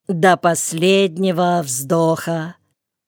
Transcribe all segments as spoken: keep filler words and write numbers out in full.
до последнего вздоха.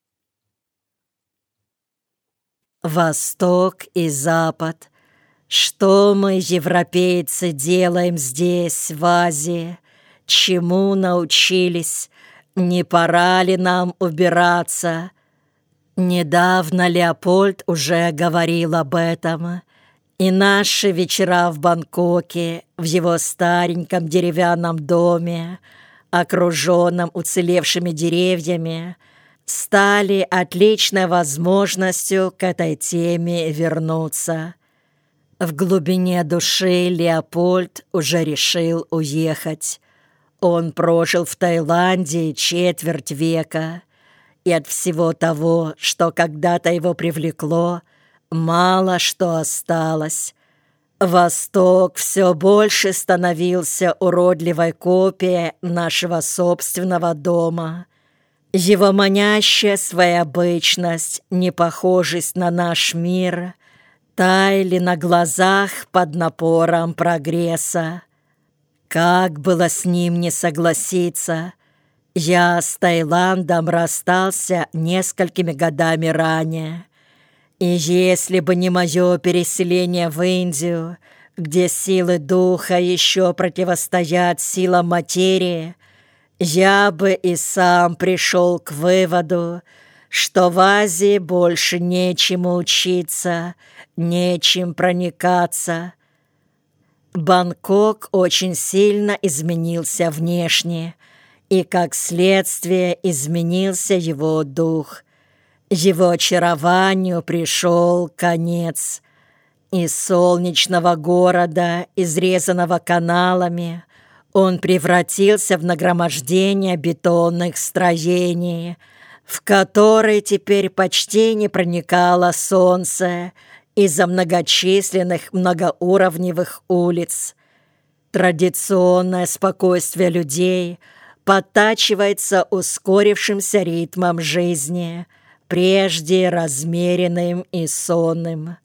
Восток и Запад. Что мы, европейцы, делаем здесь, в Азии? Чему научились? Не пора ли нам убираться? Недавно Леопольд уже говорил об этом. И наши вечера в Бангкоке, в его стареньком деревянном доме, окруженном уцелевшими деревьями, стали отличной возможностью к этой теме вернуться. В глубине души Леопольд уже решил уехать. Он прожил в Таиланде четверть века, и от всего того, что когда-то его привлекло, мало что осталось. Восток все больше становился уродливой копией нашего собственного дома. Его манящая своеобычность, непохожесть на наш мир таяли на глазах под напором прогресса. Как было с ним не согласиться? Я с Таиландом расстался несколькими годами ранее. И если бы не мое переселение в Индию, где силы духа еще противостоят силам материи, я бы и сам пришел к выводу, что в Азии больше нечему учиться, нечем проникаться. Бангкок очень сильно изменился внешне, и как следствие изменился его дух. Его очарованию пришел конец. Из солнечного города, изрезанного каналами, он превратился в нагромождение бетонных строений, в которые теперь почти не проникало солнце из-за многочисленных многоуровневых улиц. Традиционное спокойствие людей подтачивается ускорившимся ритмом жизни, прежде размеренным и сонным.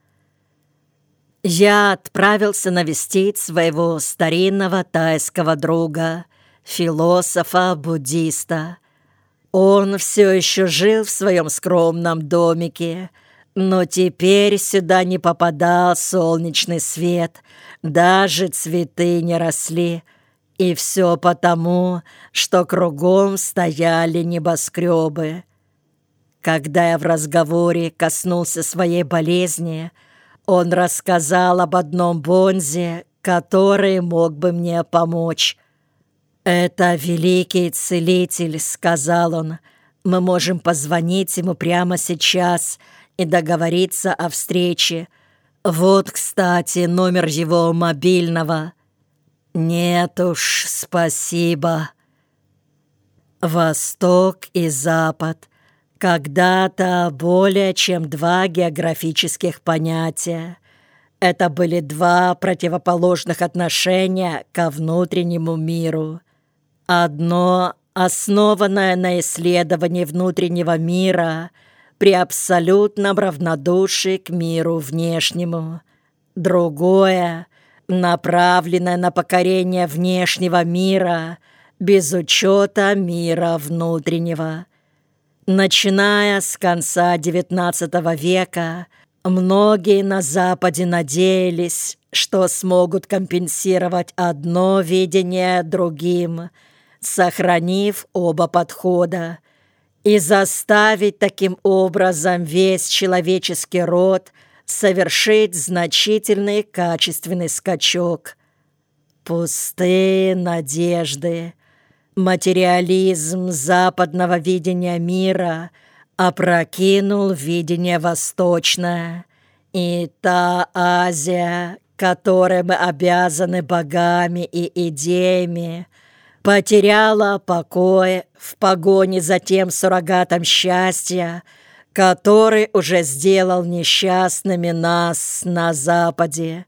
Я отправился навестить своего старинного тайского друга, философа-буддиста. Он все еще жил в своем скромном домике, но теперь сюда не попадал солнечный свет, даже цветы не росли, и все потому, что кругом стояли небоскребы. Когда я в разговоре коснулся своей болезни, он рассказал об одном бонзе, который мог бы мне помочь. «Это великий целитель», — сказал он. «Мы можем позвонить ему прямо сейчас и договориться о встрече. Вот, кстати, номер его мобильного». «Нет уж, спасибо». Восток и Запад. Когда-то более чем два географических понятия. Это были два противоположных отношения ко внутреннему миру. Одно, основанное на исследовании внутреннего мира при абсолютном равнодушии к миру внешнему. Другое, направленное на покорение внешнего мира без учета мира внутреннего. Начиная с конца девятнадцатого века, многие на Западе надеялись, что смогут компенсировать одно видение другим, сохранив оба подхода, и заставить таким образом весь человеческий род совершить значительный качественный скачок. Пустые надежды. Материализм западного видения мира опрокинул видение восточное, и та Азия, которой мы обязаны богами и идеями, потеряла покой в погоне за тем суррогатом счастья, который уже сделал несчастными нас на Западе.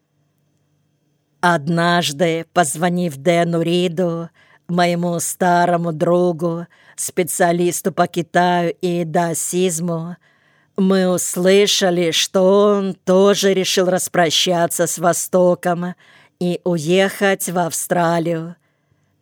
Однажды, позвонив Дэну Риду, моему старому другу, специалисту по Китаю и даосизму, мы услышали, что он тоже решил распрощаться с Востоком и уехать в Австралию.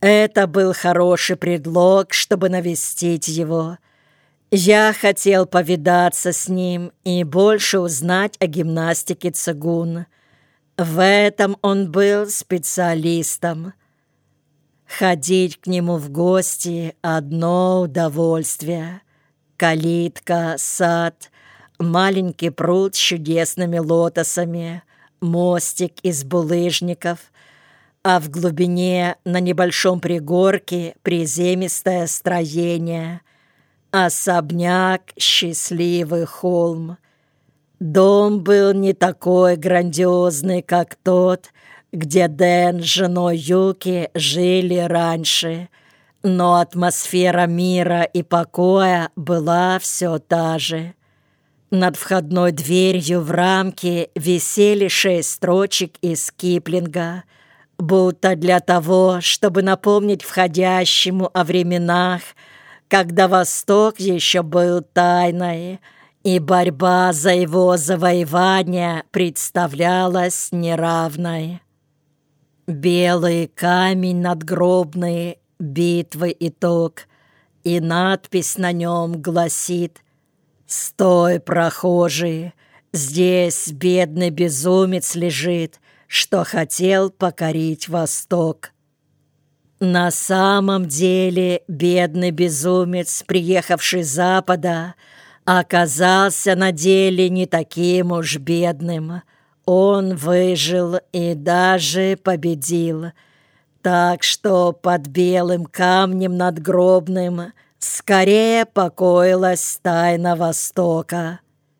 Это был хороший предлог, чтобы навестить его. Я хотел повидаться с ним и больше узнать о гимнастике цигун. В этом он был специалистом. Ходить к нему в гости — одно удовольствие. Калитка, сад, маленький пруд с чудесными лотосами, мостик из булыжников, а в глубине на небольшом пригорке приземистое строение, особняк, счастливый холм. Дом был не такой грандиозный, как тот, где Дэн с женой Юки жили раньше, но атмосфера мира и покоя была все та же. Над входной дверью в рамке висели шесть строчек из Киплинга, будто для того, чтобы напомнить входящему о временах, когда Восток еще был тайной, и борьба за его завоевание представлялась неравной. Белый камень надгробный, битвы итог, и надпись на нем гласит: «Стой, прохожий, здесь бедный безумец лежит, что хотел покорить Восток». На самом деле бедный безумец, приехавший с Запада, оказался на деле не таким уж бедным. Он выжил и даже победил. Так что под белым камнем надгробным скорее покоилась тайна Востока.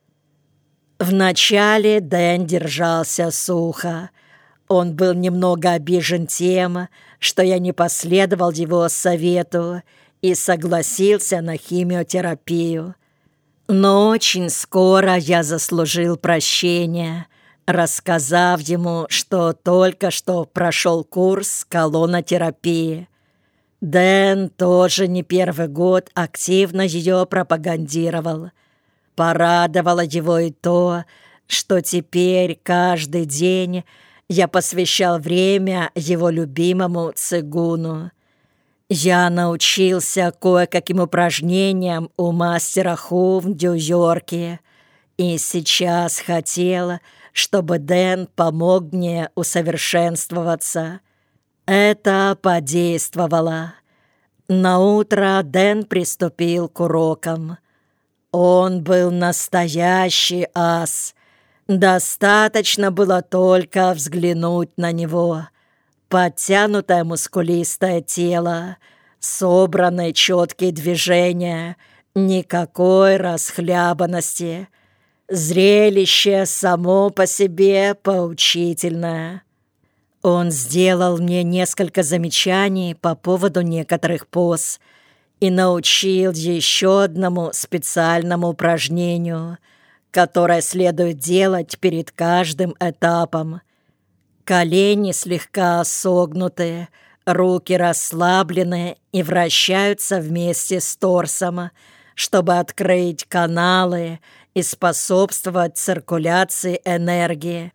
Вначале Дэн держался сухо. Он был немного обижен тем, что я не последовал его совету и согласился на химиотерапию. Но очень скоро я заслужил прощения, рассказав ему, что только что прошел курс колонотерапии. Дэн тоже не первый год активно ее пропагандировал. Порадовало его и то, что теперь каждый день я посвящал время его любимому цигуну. Я научился кое-каким упражнениям у мастера Ху в Нью-Йорке и сейчас хотел, чтобы Дэн помог мне усовершенствоваться. Это подействовало. Наутро Дэн приступил к урокам. Он был настоящий ас. Достаточно было только взглянуть на него. Подтянутое мускулистое тело, собранные четкие движения, никакой расхлябанности. Зрелище само по себе поучительное. Он сделал мне несколько замечаний по поводу некоторых поз и научил еще одному специальному упражнению, которое следует делать перед каждым этапом. Колени слегка согнуты, руки расслаблены и вращаются вместе с торсом, чтобы открыть каналы и способствовать циркуляции энергии.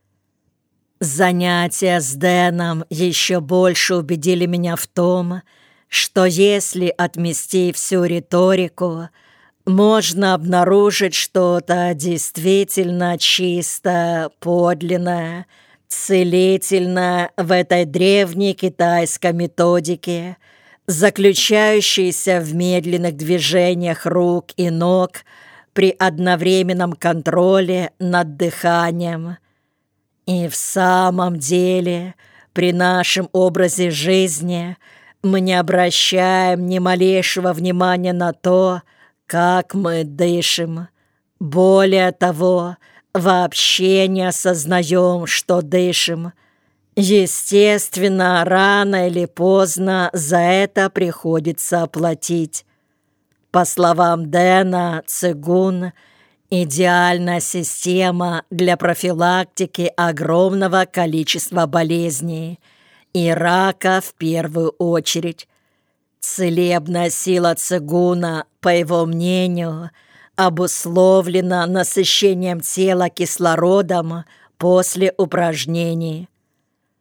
Занятия с Дэном еще больше убедили меня в том, что если отмести всю риторику, можно обнаружить что-то действительно чисто, подлинное, целительное в этой древней китайской методике, заключающейся в медленных движениях рук и ног при одновременном контроле над дыханием. И в самом деле, при нашем образе жизни мы не обращаем ни малейшего внимания на то, как мы дышим. Более того, вообще не осознаем, что дышим. Естественно, рано или поздно за это приходится оплатить. По словам Дэна, цигун – идеальная система для профилактики огромного количества болезней, и рака в первую очередь. Целебная сила цигуна, по его мнению, обусловлена насыщением тела кислородом после упражнений.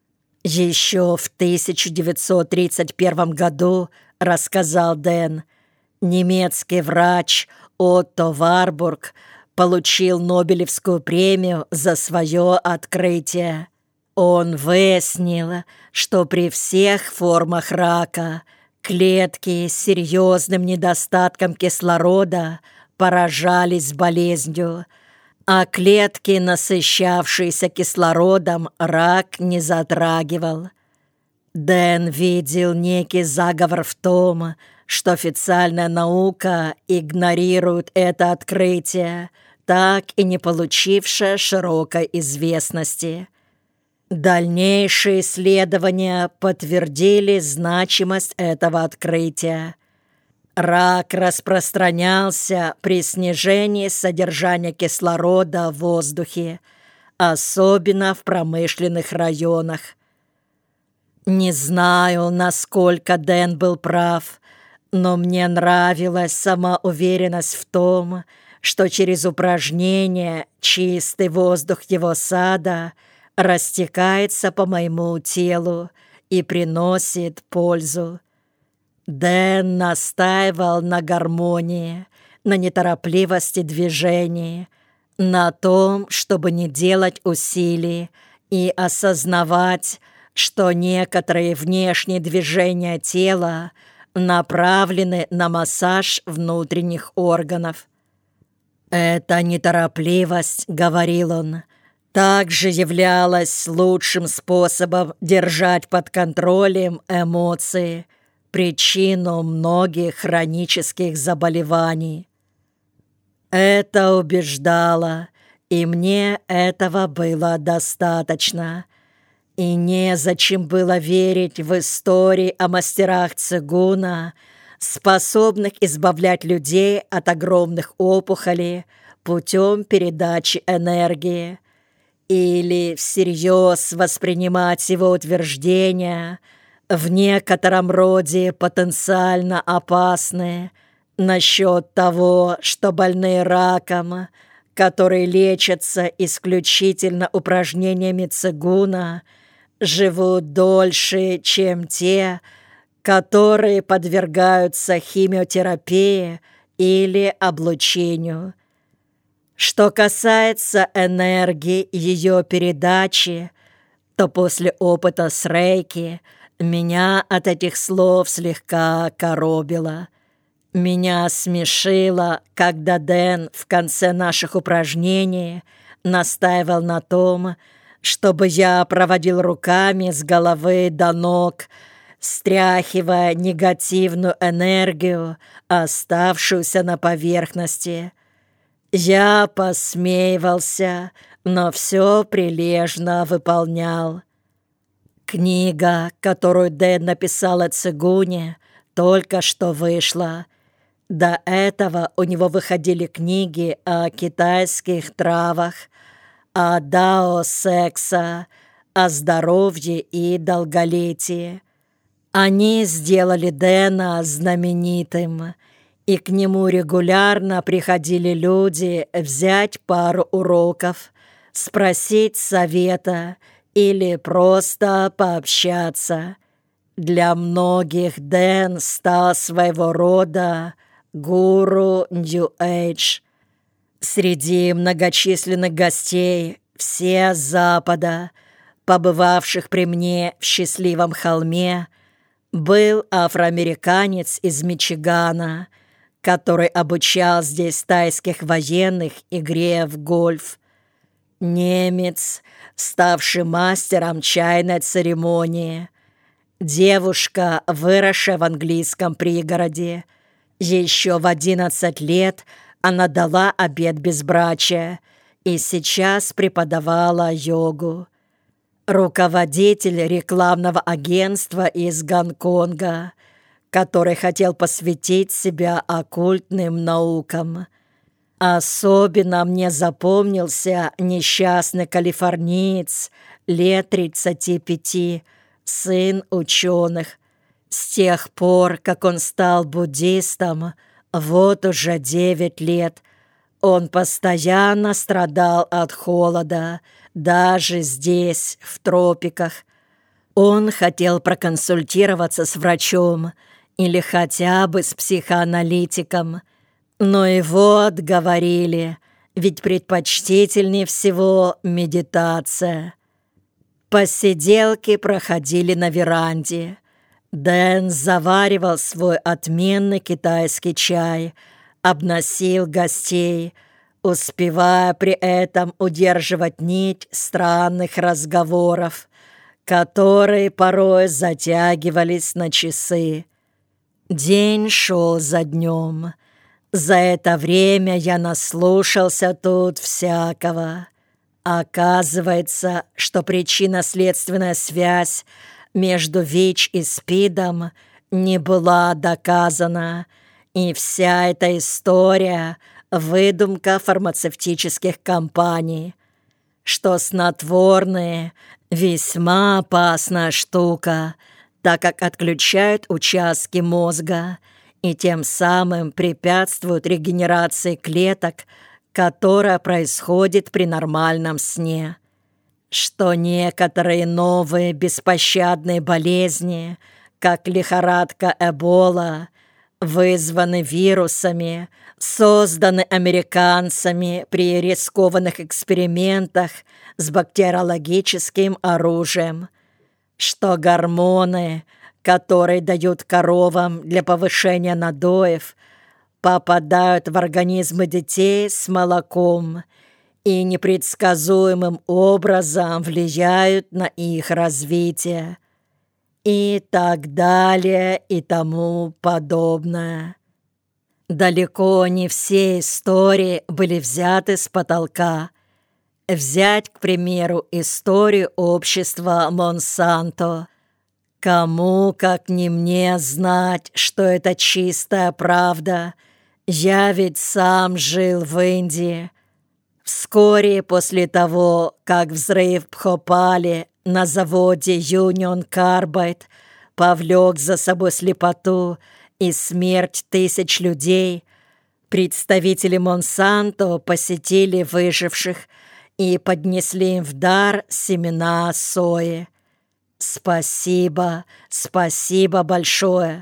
Еще в тысяча девятьсот тридцать первом году, рассказал Дэн, немецкий врач Отто Варбург получил Нобелевскую премию за свое открытие. Он выяснил, что при всех формах рака клетки с серьезным недостатком кислорода поражались болезнью, а клетки, насыщавшиеся кислородом, рак не затрагивал. Дэн видел некий заговор в том, что официальная наука игнорирует это открытие, так и не получившее широкой известности. Дальнейшие исследования подтвердили значимость этого открытия. Рак распространялся при снижении содержания кислорода в воздухе, особенно в промышленных районах. Не знаю, насколько Дэн был прав, но мне нравилась сама уверенность в том, что через упражнение чистый воздух его сада растекается по моему телу и приносит пользу. Дэн настаивал на гармонии, на неторопливости движений, на том, чтобы не делать усилий и осознавать, что некоторые внешние движения тела направлены на массаж внутренних органов. «Эта неторопливость, — говорил он, — также являлась лучшим способом держать под контролем эмоции, причину многих хронических заболеваний. Это убеждало, и мне этого было достаточно. И незачем было верить в истории о мастерах цигуна, способных избавлять людей от огромных опухолей путем передачи энергии, или всерьез воспринимать его утверждения, в некотором роде потенциально опасные, насчет того, что больные раком, которые лечатся исключительно упражнениями цигуна, живут дольше, чем те, которые подвергаются химиотерапии или облучению. Что касается энергии ее передачи, то после опыта с рейки меня от этих слов слегка коробило. Меня смешило, когда Дэн в конце наших упражнений настаивал на том, чтобы я проводил руками с головы до ног, стряхивая негативную энергию, оставшуюся на поверхности. Я посмеивался, но все прилежно выполнял. Книга, которую Дэн написал о цигуне, только что вышла. До этого у него выходили книги о китайских травах, о дао-секса, о здоровье и долголетии. Они сделали Дэна знаменитым, и к нему регулярно приходили люди взять пару уроков, спросить совета или просто пообщаться. Для многих Дэн стал своего рода гуру New Age. Среди многочисленных гостей, все с Запада, побывавших при мне в счастливом холме, был афроамериканец из Мичигана, который обучал здесь тайских военных игре в гольф. Немец, ставший мастером чайной церемонии. Девушка, выросшая в английском пригороде. Еще в одиннадцать лет она дала обет безбрачия и сейчас преподавала йогу. Руководитель рекламного агентства из Гонконга, который хотел посвятить себя оккультным наукам. Особенно мне запомнился несчастный калифорниец лет тридцати пяти, сын ученых. С тех пор, как он стал буддистом, вот уже девять лет, он постоянно страдал от холода, даже здесь, в тропиках. Он хотел проконсультироваться с врачом или хотя бы с психоаналитиком, но его отговорили, ведь предпочтительнее всего медитация. Посиделки проходили на веранде. Дэн заваривал свой отменный китайский чай, обносил гостей, успевая при этом удерживать нить странных разговоров, которые порой затягивались на часы. День шел за днем. За это время я наслушался тут всякого. Оказывается, что причинно-следственная связь между ВИЧ и СПИДом не была доказана, и вся эта история — выдумка фармацевтических компаний, что снотворные — весьма опасная штука, так как отключают участки мозга и тем самым препятствуют регенерации клеток, которая происходит при нормальном сне, что некоторые новые беспощадные болезни, как лихорадка Эбола, вызваны вирусами, созданы американцами при рискованных экспериментах с бактериологическим оружием, что гормоны, которые дают коровам для повышения надоев, попадают в организмы детей с молоком и непредсказуемым образом влияют на их развитие, и так далее и тому подобное. Далеко не все истории были взяты с потолка. Взять, к примеру, историю общества Монсанто. Кому, как не мне, знать, что это чистая правда? Я ведь сам жил в Индии. Вскоре после того, как взрыв в Бхопале на заводе Union Carbide повлек за собой слепоту и смерть тысяч людей, представители Монсанто посетили выживших и поднесли им в дар семена сои. Спасибо, спасибо большое.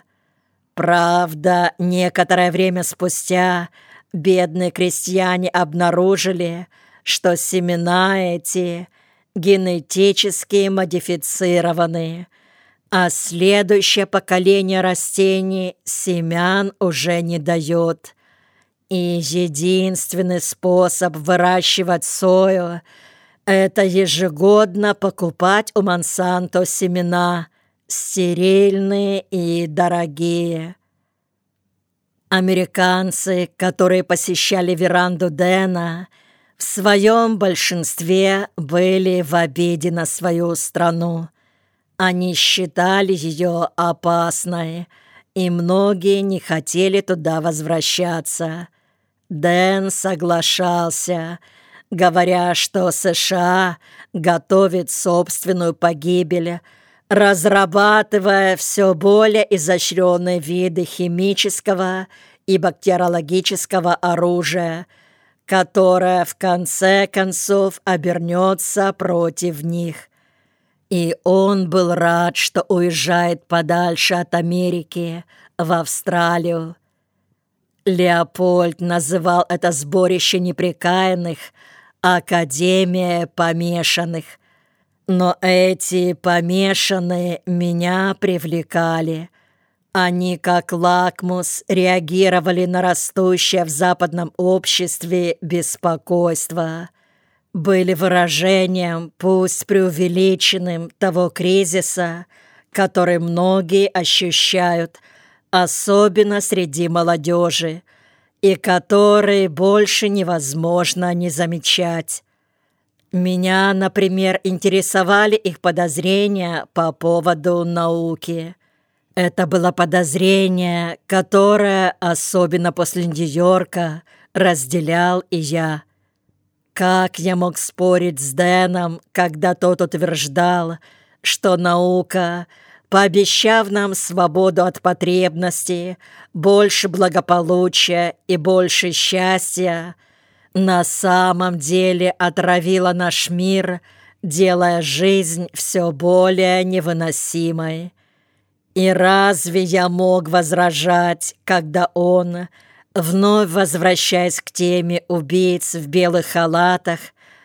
Правда, некоторое время спустя бедные крестьяне обнаружили, что семена эти генетически модифицированы, а следующее поколение растений семян уже не дает. И единственный способ выращивать сою — это ежегодно покупать у Монсанто семена, стерильные и дорогие. Американцы, которые посещали веранду Дэна, в своем большинстве были в обиде на свою страну. Они считали ее опасной, и многие не хотели туда возвращаться. Дэн соглашался, говоря, что США готовит собственную погибель, разрабатывая все более изощренные виды химического и бактериологического оружия, которое в конце концов обернется против них. И он был рад, что уезжает подальше от Америки, в Австралию. Леопольд называл это сборище неприкаянных «Академия помешанных». Но эти помешанные меня привлекали. Они, как лакмус, реагировали на растущее в западном обществе беспокойство, были выражением, пусть преувеличенным, того кризиса, который многие ощущают, особенно среди молодежи, и который больше невозможно не замечать. Меня, например, интересовали их подозрения по поводу науки. Это было подозрение, которое, особенно после Нью-Йорка, разделял и я. Как я мог спорить с Дэном, когда тот утверждал, что наука, пообещав нам свободу от потребностей, больше благополучия и больше счастья, на самом деле отравила наш мир делая жизнь все более невыносимой. И разве я мог возражать, когда он, вновь возвращаясь к теме убийц в белых халатах,